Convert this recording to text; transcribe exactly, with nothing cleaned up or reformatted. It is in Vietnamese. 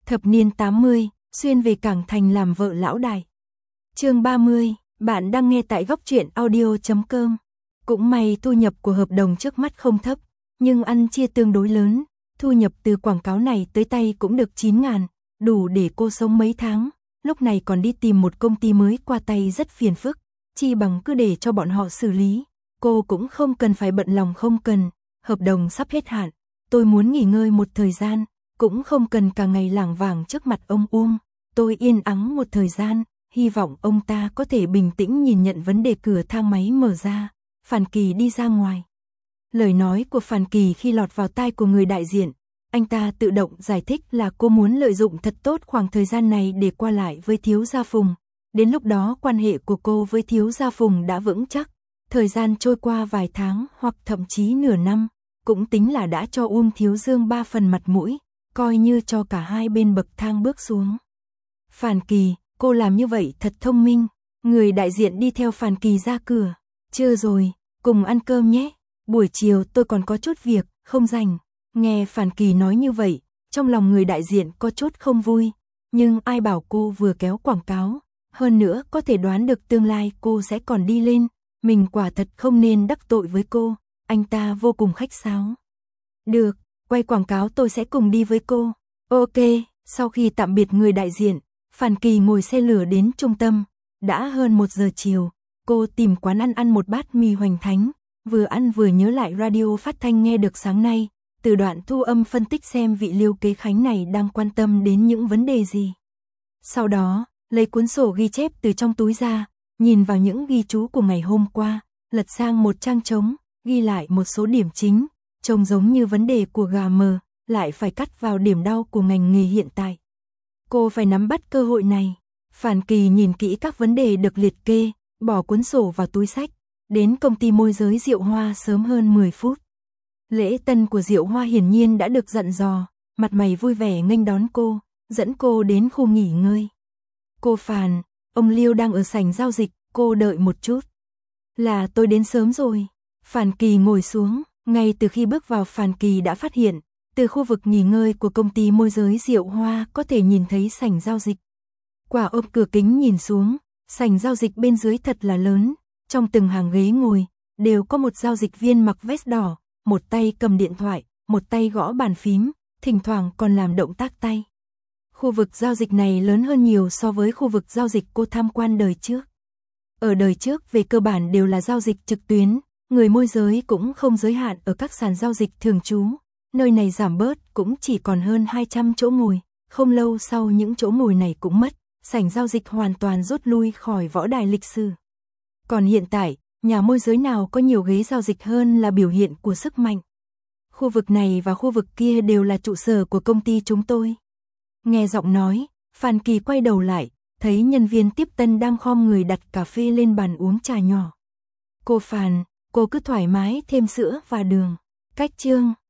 Thập niên tám mươi, xuyên về Cảng Thành làm vợ lão đại. Chương ba mươi, bạn đang nghe tại góc truyện audio chấm com. Cũng may thu nhập của hợp đồng trước mắt không thấp, nhưng ăn chia tương đối lớn, thu nhập từ quảng cáo này tới tay cũng được chín ngàn, đủ để cô sống mấy tháng, lúc này còn đi tìm một công ty mới qua tay rất phiền phức, chi bằng cứ để cho bọn họ xử lý, cô cũng không cần phải bận lòng không cần, hợp đồng sắp hết hạn, tôi muốn nghỉ ngơi một thời gian, cũng không cần cả ngày lảng vảng trước mặt ông Uông, tôi yên ắng một thời gian, hy vọng ông ta có thể bình tĩnh nhìn nhận vấn đề cửa thang máy mở ra, Phàn Kỳ đi ra ngoài. Lời nói của Phàn Kỳ khi lọt vào tai của người đại diện, anh ta tự động giải thích là cô muốn lợi dụng thật tốt khoảng thời gian này để qua lại với thiếu gia Phùng. Đến lúc đó quan hệ của cô với thiếu gia Phùng đã vững chắc, thời gian trôi qua vài tháng hoặc thậm chí nửa năm, cũng tính là đã cho Uông Thiếu Dương ba phần mặt mũi, coi như cho cả hai bên bậc thang bước xuống. Phàn Kỳ, cô làm như vậy thật thông minh. Người đại diện đi theo Phàn Kỳ ra cửa. Chưa rồi, cùng ăn cơm nhé. Buổi chiều tôi còn có chút việc, không rảnh. Nghe Phàn Kỳ nói như vậy, trong lòng người đại diện có chút không vui. Nhưng ai bảo cô vừa kéo quảng cáo. Hơn nữa có thể đoán được tương lai cô sẽ còn đi lên. Mình quả thật không nên đắc tội với cô. Anh ta vô cùng khách sáo. Được, quay quảng cáo tôi sẽ cùng đi với cô. Ok, sau khi tạm biệt người đại diện, Phàn Kỳ ngồi xe lửa đến trung tâm. Đã hơn một giờ chiều, cô tìm quán ăn ăn một bát mì hoành thánh, vừa ăn vừa nhớ lại radio phát thanh nghe được sáng nay, từ đoạn thu âm phân tích xem vị Liêu Kế Khánh này đang quan tâm đến những vấn đề gì. Sau đó, lấy cuốn sổ ghi chép từ trong túi ra, nhìn vào những ghi chú của ngày hôm qua, lật sang một trang trống, ghi lại một số điểm chính, trông giống như vấn đề của gà mờ, lại phải cắt vào điểm đau của ngành nghề hiện tại. Cô phải nắm bắt cơ hội này. Phàn Kỳ nhìn kỹ các vấn đề được liệt kê, bỏ cuốn sổ vào túi sách, đến công ty môi giới Diệu Hoa sớm hơn mười phút. Lễ tân của Diệu Hoa hiển nhiên đã được dặn dò, mặt mày vui vẻ nghênh đón cô, dẫn cô đến khu nghỉ ngơi. Cô Phàn, ông Liêu đang ở sảnh giao dịch, cô đợi một chút. Là tôi đến sớm rồi. Phàn Kỳ ngồi xuống, ngay từ khi bước vào Phàn Kỳ đã phát hiện, từ khu vực nghỉ ngơi của công ty môi giới Diệu Hoa có thể nhìn thấy sảnh giao dịch. Quả ôm cửa kính nhìn xuống, sảnh giao dịch bên dưới thật là lớn, trong từng hàng ghế ngồi, đều có một giao dịch viên mặc vest đỏ, một tay cầm điện thoại, một tay gõ bàn phím, thỉnh thoảng còn làm động tác tay. Khu vực giao dịch này lớn hơn nhiều so với khu vực giao dịch cô tham quan đời trước. Ở đời trước về cơ bản đều là giao dịch trực tuyến, người môi giới cũng không giới hạn ở các sàn giao dịch thường trú. Nơi này giảm bớt cũng chỉ còn hơn hai trăm chỗ ngồi, không lâu sau những chỗ ngồi này cũng mất, sảnh giao dịch hoàn toàn rút lui khỏi võ đài lịch sử. Còn hiện tại, nhà môi giới nào có nhiều ghế giao dịch hơn là biểu hiện của sức mạnh. Khu vực này và khu vực kia đều là trụ sở của công ty chúng tôi. Nghe giọng nói, Phàn Kỳ quay đầu lại, thấy nhân viên tiếp tân đang khom người đặt cà phê lên bàn uống trà nhỏ. Cô Phàn, cô cứ thoải mái thêm sữa và đường. Cách chương